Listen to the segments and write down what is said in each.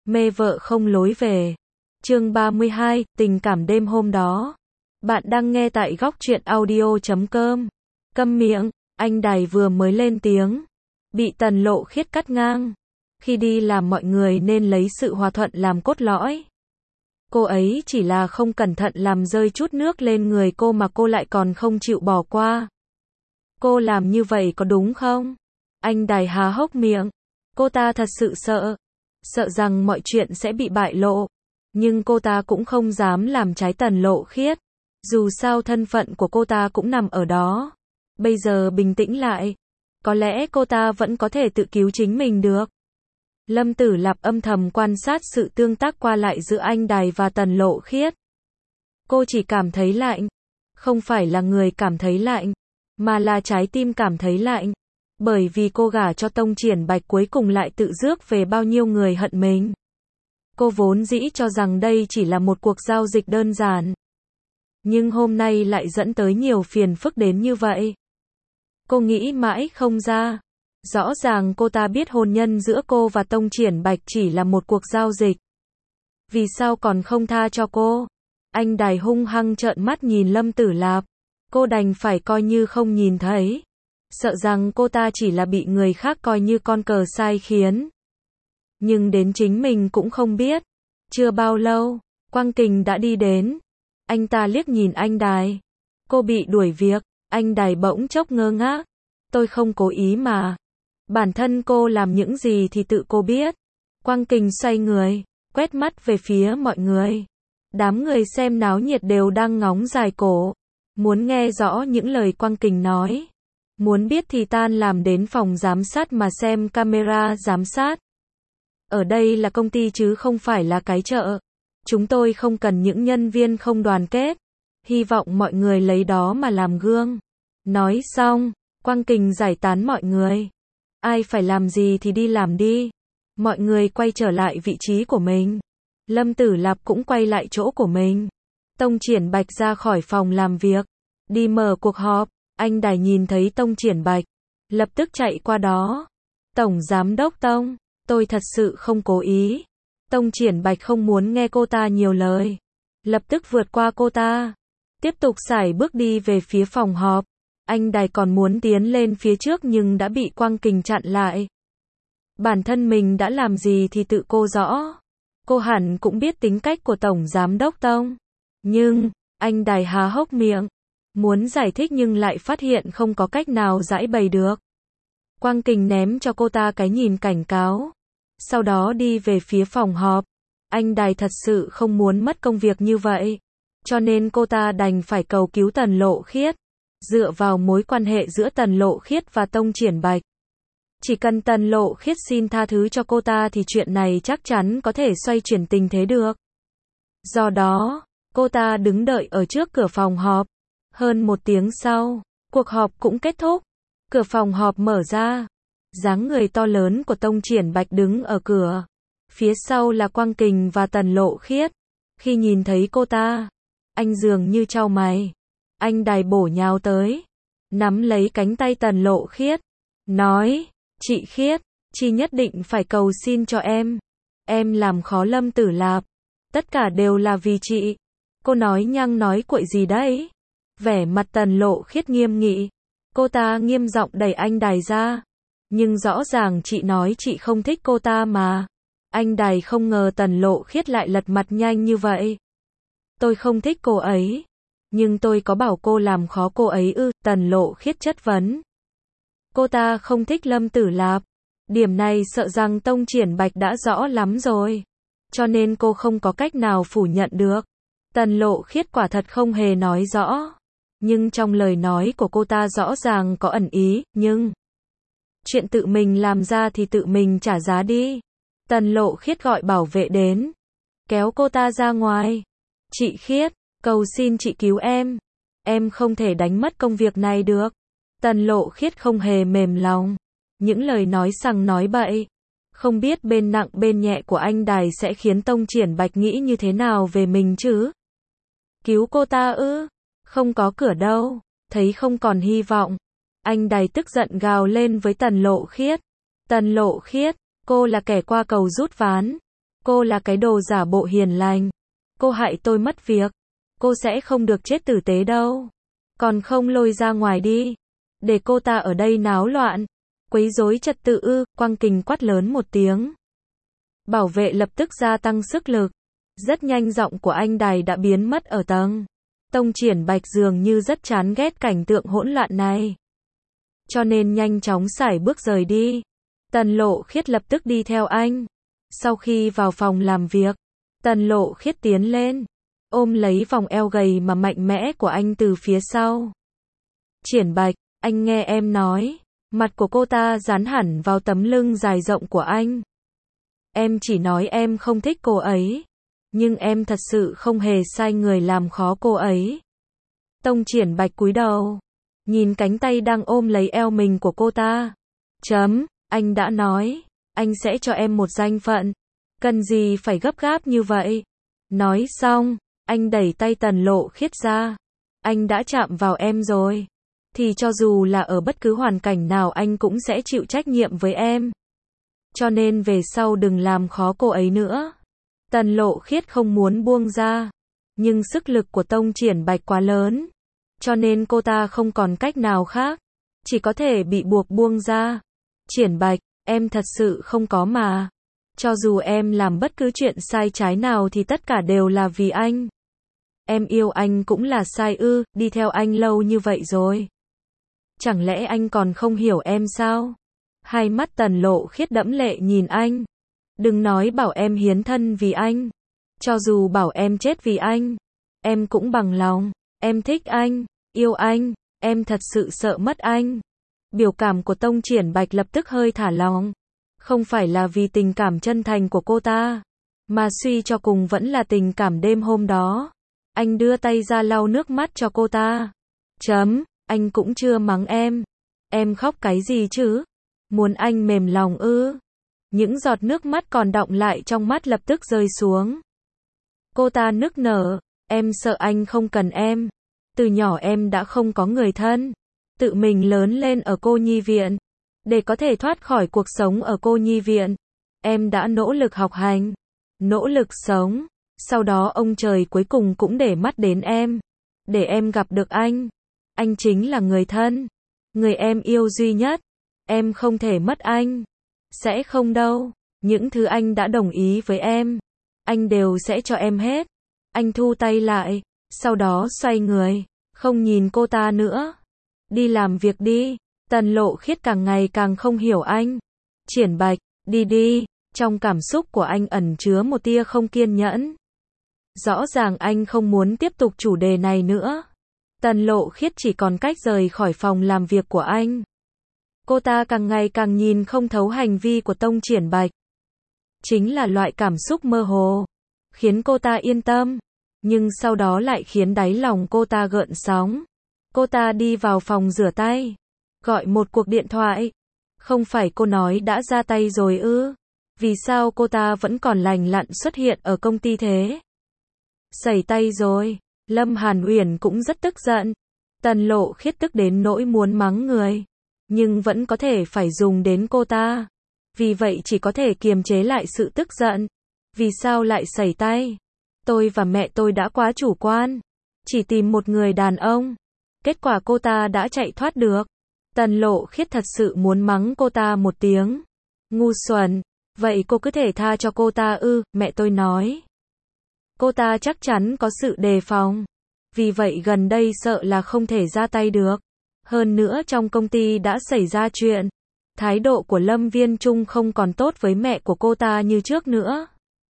Mê vợ không lối về. Chương 32, tình cảm đêm hôm đó. Bạn đang nghe tại góc truyện audio.com. Câm miệng, anh Đài vừa mới lên tiếng, bị Tần Lộ Khiết cắt ngang. Khi đi làm mọi người nên lấy sự hòa thuận làm cốt lõi. Cô ấy chỉ là không cẩn thận làm rơi chút nước lên người cô mà cô lại còn không chịu bỏ qua. Cô làm như vậy có đúng không? Anh Đài há hốc miệng. Cô ta thật sự sợ rằng mọi chuyện sẽ bị bại lộ. Nhưng cô ta cũng không dám làm trái Tần Lộ Khiết. Dù sao thân phận của cô ta cũng nằm ở đó. Bây giờ bình tĩnh lại, có lẽ cô ta vẫn có thể tự cứu chính mình được. Lâm Tử Lạp âm thầm quan sát sự tương tác qua lại giữa anh Đài và Tần Lộ Khiết. Cô chỉ cảm thấy lạnh. Không phải là người cảm thấy lạnh, mà là trái tim cảm thấy lạnh. Bởi vì cô gả cho Tông Triển Bạch cuối cùng lại tự rước về bao nhiêu người hận mình. Cô vốn dĩ cho rằng đây chỉ là một cuộc giao dịch đơn giản. Nhưng hôm nay lại dẫn tới nhiều phiền phức đến như vậy. Cô nghĩ mãi không ra. Rõ ràng cô ta biết hôn nhân giữa cô và Tông Triển Bạch chỉ là một cuộc giao dịch. Vì sao còn không tha cho cô? Anh Đài hung hăng trợn mắt nhìn Lâm Tử Lạp. Cô đành phải coi như không nhìn thấy. Sợ rằng cô ta chỉ là bị người khác coi như con cờ sai khiến. Nhưng đến chính mình cũng không biết. Chưa bao lâu, Quang Kình đã đi đến. Anh ta liếc nhìn anh Đài. Cô bị đuổi việc. Anh Đài bỗng chốc ngơ ngác. Tôi không cố ý mà. Bản thân cô làm những gì thì tự cô biết. Quang Kình xoay người, quét mắt về phía mọi người. Đám người xem náo nhiệt đều đang ngóng dài cổ. Muốn nghe rõ những lời Quang Kình nói. Muốn biết thì tan làm đến phòng giám sát mà xem camera giám sát. Ở đây là công ty chứ không phải là cái chợ. Chúng tôi không cần những nhân viên không đoàn kết. Hy vọng mọi người lấy đó mà làm gương. Nói xong, Quang Kình giải tán mọi người. Ai phải làm gì thì đi làm đi. Mọi người quay trở lại vị trí của mình. Lâm Tử Lạp cũng quay lại chỗ của mình. Tông Triển Bạch ra khỏi phòng làm việc. Đi mở cuộc họp. Anh Đài nhìn thấy Tông Triển Bạch. Lập tức chạy qua đó. Tổng Giám đốc Tông, tôi thật sự không cố ý. Tông Triển Bạch không muốn nghe cô ta nhiều lời. Lập tức vượt qua cô ta. Tiếp tục sải bước đi về phía phòng họp. Anh Đài còn muốn tiến lên phía trước nhưng đã bị Quang Kình chặn lại. Bản thân mình đã làm gì thì tự cô rõ. Cô hẳn cũng biết tính cách của Tổng Giám đốc Tông. Nhưng, anh Đài há hốc miệng. Muốn giải thích nhưng lại phát hiện không có cách nào giải bày được. Quang Kình ném cho cô ta cái nhìn cảnh cáo. Sau đó đi về phía phòng họp. Anh Đài thật sự không muốn mất công việc như vậy. Cho nên cô ta đành phải cầu cứu Tần Lộ Khiết. Dựa vào mối quan hệ giữa Tần Lộ Khiết và Tông Triển Bạch. Chỉ cần Tần Lộ Khiết xin tha thứ cho cô ta thì chuyện này chắc chắn có thể xoay chuyển tình thế được. Do đó, cô ta đứng đợi ở trước cửa phòng họp. Hơn 1 tiếng sau, cuộc họp cũng kết thúc. Cửa phòng họp mở ra. Dáng người to lớn của Tông Triển Bạch đứng ở cửa. Phía sau là Quang Kình và Tần Lộ Khiết. Khi nhìn thấy cô ta, anh dường như chau mày. Anh Đài bổ nhào tới, nắm lấy cánh tay Tần Lộ Khiết, nói, chị Khiết, chị nhất định phải cầu xin cho em. Em làm khó Lâm Tử Lạp. Tất cả đều là vì chị. Cô nói nhăng nói cuội gì đấy? Vẻ mặt Tần Lộ Khiết nghiêm nghị. Cô ta nghiêm giọng đẩy anh Đài ra. Nhưng rõ ràng chị nói chị không thích cô ta mà. Anh Đài không ngờ Tần Lộ Khiết lại lật mặt nhanh như vậy. Tôi không thích cô ấy. Nhưng tôi có bảo cô làm khó cô ấy ư? Tần Lộ Khiết chất vấn. Cô ta không thích Lâm Tử Lạp. Điểm này sợ rằng Tông Triển Bạch đã rõ lắm rồi. Cho nên cô không có cách nào phủ nhận được. Tần Lộ Khiết quả thật không hề nói rõ. Nhưng trong lời nói của cô ta rõ ràng có ẩn ý, nhưng chuyện tự mình làm ra thì tự mình trả giá đi. Tần Lộ Khiết gọi bảo vệ đến. Kéo cô ta ra ngoài. Chị Khiết, cầu xin chị cứu em. Em không thể đánh mất công việc này được. Tần Lộ Khiết không hề mềm lòng. Những lời nói sằng nói bậy. Không biết bên nặng bên nhẹ của anh Đài sẽ khiến Tông Triển Bạch nghĩ như thế nào về mình chứ? Cứu cô ta ư? Không có cửa đâu. Thấy không còn hy vọng. Anh Đài tức giận gào lên với Tần Lộ Khiết. Tần Lộ Khiết, cô là kẻ qua cầu rút ván. Cô là cái đồ giả bộ hiền lành. Cô hại tôi mất việc. Cô sẽ không được chết tử tế đâu. Còn không lôi ra ngoài đi. Để cô ta ở đây náo loạn. Quấy rối trật tự ư, Quang Kình quát lớn một tiếng. Bảo vệ lập tức gia tăng sức lực. Rất nhanh giọng của anh Đài đã biến mất ở tầng. Tông Triển Bạch dường như rất chán ghét cảnh tượng hỗn loạn này. Cho nên nhanh chóng sải bước rời đi. Tần Lộ Khiết lập tức đi theo anh. Sau khi vào phòng làm việc, Tần Lộ Khiết tiến lên, ôm lấy vòng eo gầy mà mạnh mẽ của anh từ phía sau. Triển Bạch, anh nghe em nói. Mặt của cô ta dán hẳn vào tấm lưng dài rộng của anh. Em chỉ nói em không thích cô ấy. Nhưng em thật sự không hề sai người làm khó cô ấy. Tông Triển Bạch cúi đầu, nhìn cánh tay đang ôm lấy eo mình của cô ta. Anh đã nói, anh sẽ cho em một danh phận. Cần gì phải gấp gáp như vậy? Nói xong, anh đẩy tay Tần Lộ Khiết ra. Anh đã chạm vào em rồi. Thì cho dù là ở bất cứ hoàn cảnh nào anh cũng sẽ chịu trách nhiệm với em. Cho nên về sau đừng làm khó cô ấy nữa. Tần Lộ Khiết không muốn buông ra. Nhưng sức lực của Tông Triển Bạch quá lớn. Cho nên cô ta không còn cách nào khác. Chỉ có thể bị buộc buông ra. Triển Bạch, em thật sự không có mà. Cho dù em làm bất cứ chuyện sai trái nào thì tất cả đều là vì anh. Em yêu anh cũng là sai ư, đi theo anh lâu như vậy rồi. Chẳng lẽ anh còn không hiểu em sao? Hai mắt Tần Lộ Khiết đẫm lệ nhìn anh. Đừng nói bảo em hiến thân vì anh. Cho dù bảo em chết vì anh, em cũng bằng lòng. Em thích anh, yêu anh, em thật sự sợ mất anh. Biểu cảm của Tông Triển Bạch lập tức hơi thả lỏng. Không phải là vì tình cảm chân thành của cô ta, mà suy cho cùng vẫn là tình cảm đêm hôm đó. Anh đưa tay ra lau nước mắt cho cô ta. Anh cũng chưa mắng em. Em khóc cái gì chứ? Muốn anh mềm lòng ư? Những giọt nước mắt còn đọng lại trong mắt lập tức rơi xuống. Cô ta nức nở. Em sợ anh không cần em. Từ nhỏ em đã không có người thân. Tự mình lớn lên ở cô nhi viện. Để có thể thoát khỏi cuộc sống ở cô nhi viện, em đã nỗ lực học hành, nỗ lực sống. Sau đó ông trời cuối cùng cũng để mắt đến em. Để em gặp được anh. Anh chính là người thân. Người em yêu duy nhất. Em không thể mất anh. Sẽ không đâu. Những thứ anh đã đồng ý với em, anh đều sẽ cho em hết. Anh thu tay lại. Sau đó xoay người. Không nhìn cô ta nữa. Đi làm việc đi. Tần Lộ Khiết càng ngày càng không hiểu anh. Triển Bạch, đi đi. Trong cảm xúc của anh ẩn chứa một tia không kiên nhẫn. Rõ ràng anh không muốn tiếp tục chủ đề này nữa. Tần Lộ Khiết chỉ còn cách rời khỏi phòng làm việc của anh. Cô ta càng ngày càng nhìn không thấu hành vi của Tông Triển Bạch. Chính là loại cảm xúc mơ hồ, khiến cô ta yên tâm, nhưng sau đó lại khiến đáy lòng cô ta gợn sóng. Cô ta đi vào phòng rửa tay, gọi một cuộc điện thoại. Không phải cô nói đã ra tay rồi ư? Vì sao cô ta vẫn còn lành lặn xuất hiện ở công ty thế? Sẩy tay rồi. Lâm Hàn Uyển cũng rất tức giận. Tần Lộ Khiết tức đến nỗi muốn mắng người, nhưng vẫn có thể phải dùng đến cô ta. Vì vậy chỉ có thể kiềm chế lại sự tức giận. Vì sao lại sẩy tay? Tôi và mẹ tôi đã quá chủ quan, chỉ tìm một người đàn ông. Kết quả cô ta đã chạy thoát được. Tần Lộ Khiết thật sự muốn mắng cô ta một tiếng. Ngu xuẩn. Vậy cô cứ thể tha cho cô ta ư? Mẹ tôi nói cô ta chắc chắn có sự đề phòng. Vì vậy gần đây sợ là không thể ra tay được. Hơn nữa trong công ty đã xảy ra chuyện. Thái độ của Lâm Viên Trung không còn tốt với mẹ của cô ta như trước nữa.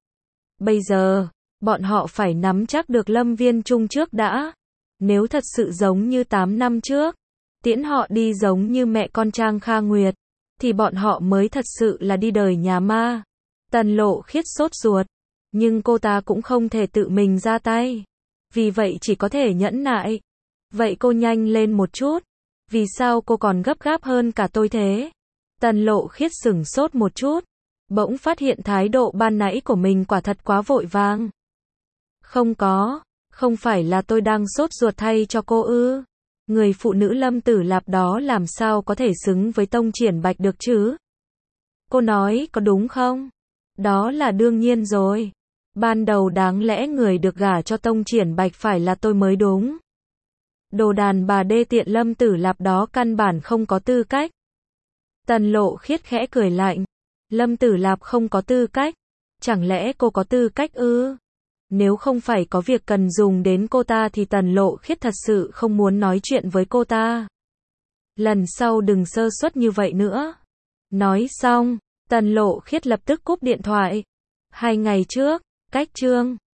Bây giờ, bọn họ phải nắm chắc được Lâm Viên Trung trước đã. Nếu thật sự giống như 8 năm trước, tiễn họ đi giống như mẹ con Trang Kha Nguyệt, thì bọn họ mới thật sự là đi đời nhà ma. Tần Lộ Khiết sốt ruột, nhưng cô ta cũng không thể tự mình ra tay. Vì vậy chỉ có thể nhẫn nại. Vậy cô nhanh lên một chút. Vì sao cô còn gấp gáp hơn cả tôi thế? Tần Lộ Khiết sửng sốt một chút. Bỗng phát hiện thái độ ban nãy của mình quả thật quá vội vàng. Không phải là tôi đang sốt ruột thay cho cô ư? Người phụ nữ Lâm Tử Lạp đó làm sao có thể xứng với Tông Triển Bạch được chứ? Cô nói có đúng không? Đó là đương nhiên rồi. Ban đầu đáng lẽ người được gả cho Tông Triển Bạch phải là tôi mới đúng. Đồ đàn bà đê tiện Lâm Tử Lạp đó căn bản không có tư cách. Tần Lộ Khiết khẽ cười lạnh. Lâm Tử Lạp không có tư cách. Chẳng lẽ cô có tư cách ư? Nếu không phải có việc cần dùng đến cô ta thì Tần Lộ Khiết thật sự không muốn nói chuyện với cô ta. Lần sau đừng sơ suất như vậy nữa. Nói xong, Tần Lộ Khiết lập tức cúp điện thoại. 2 ngày trước, cách chương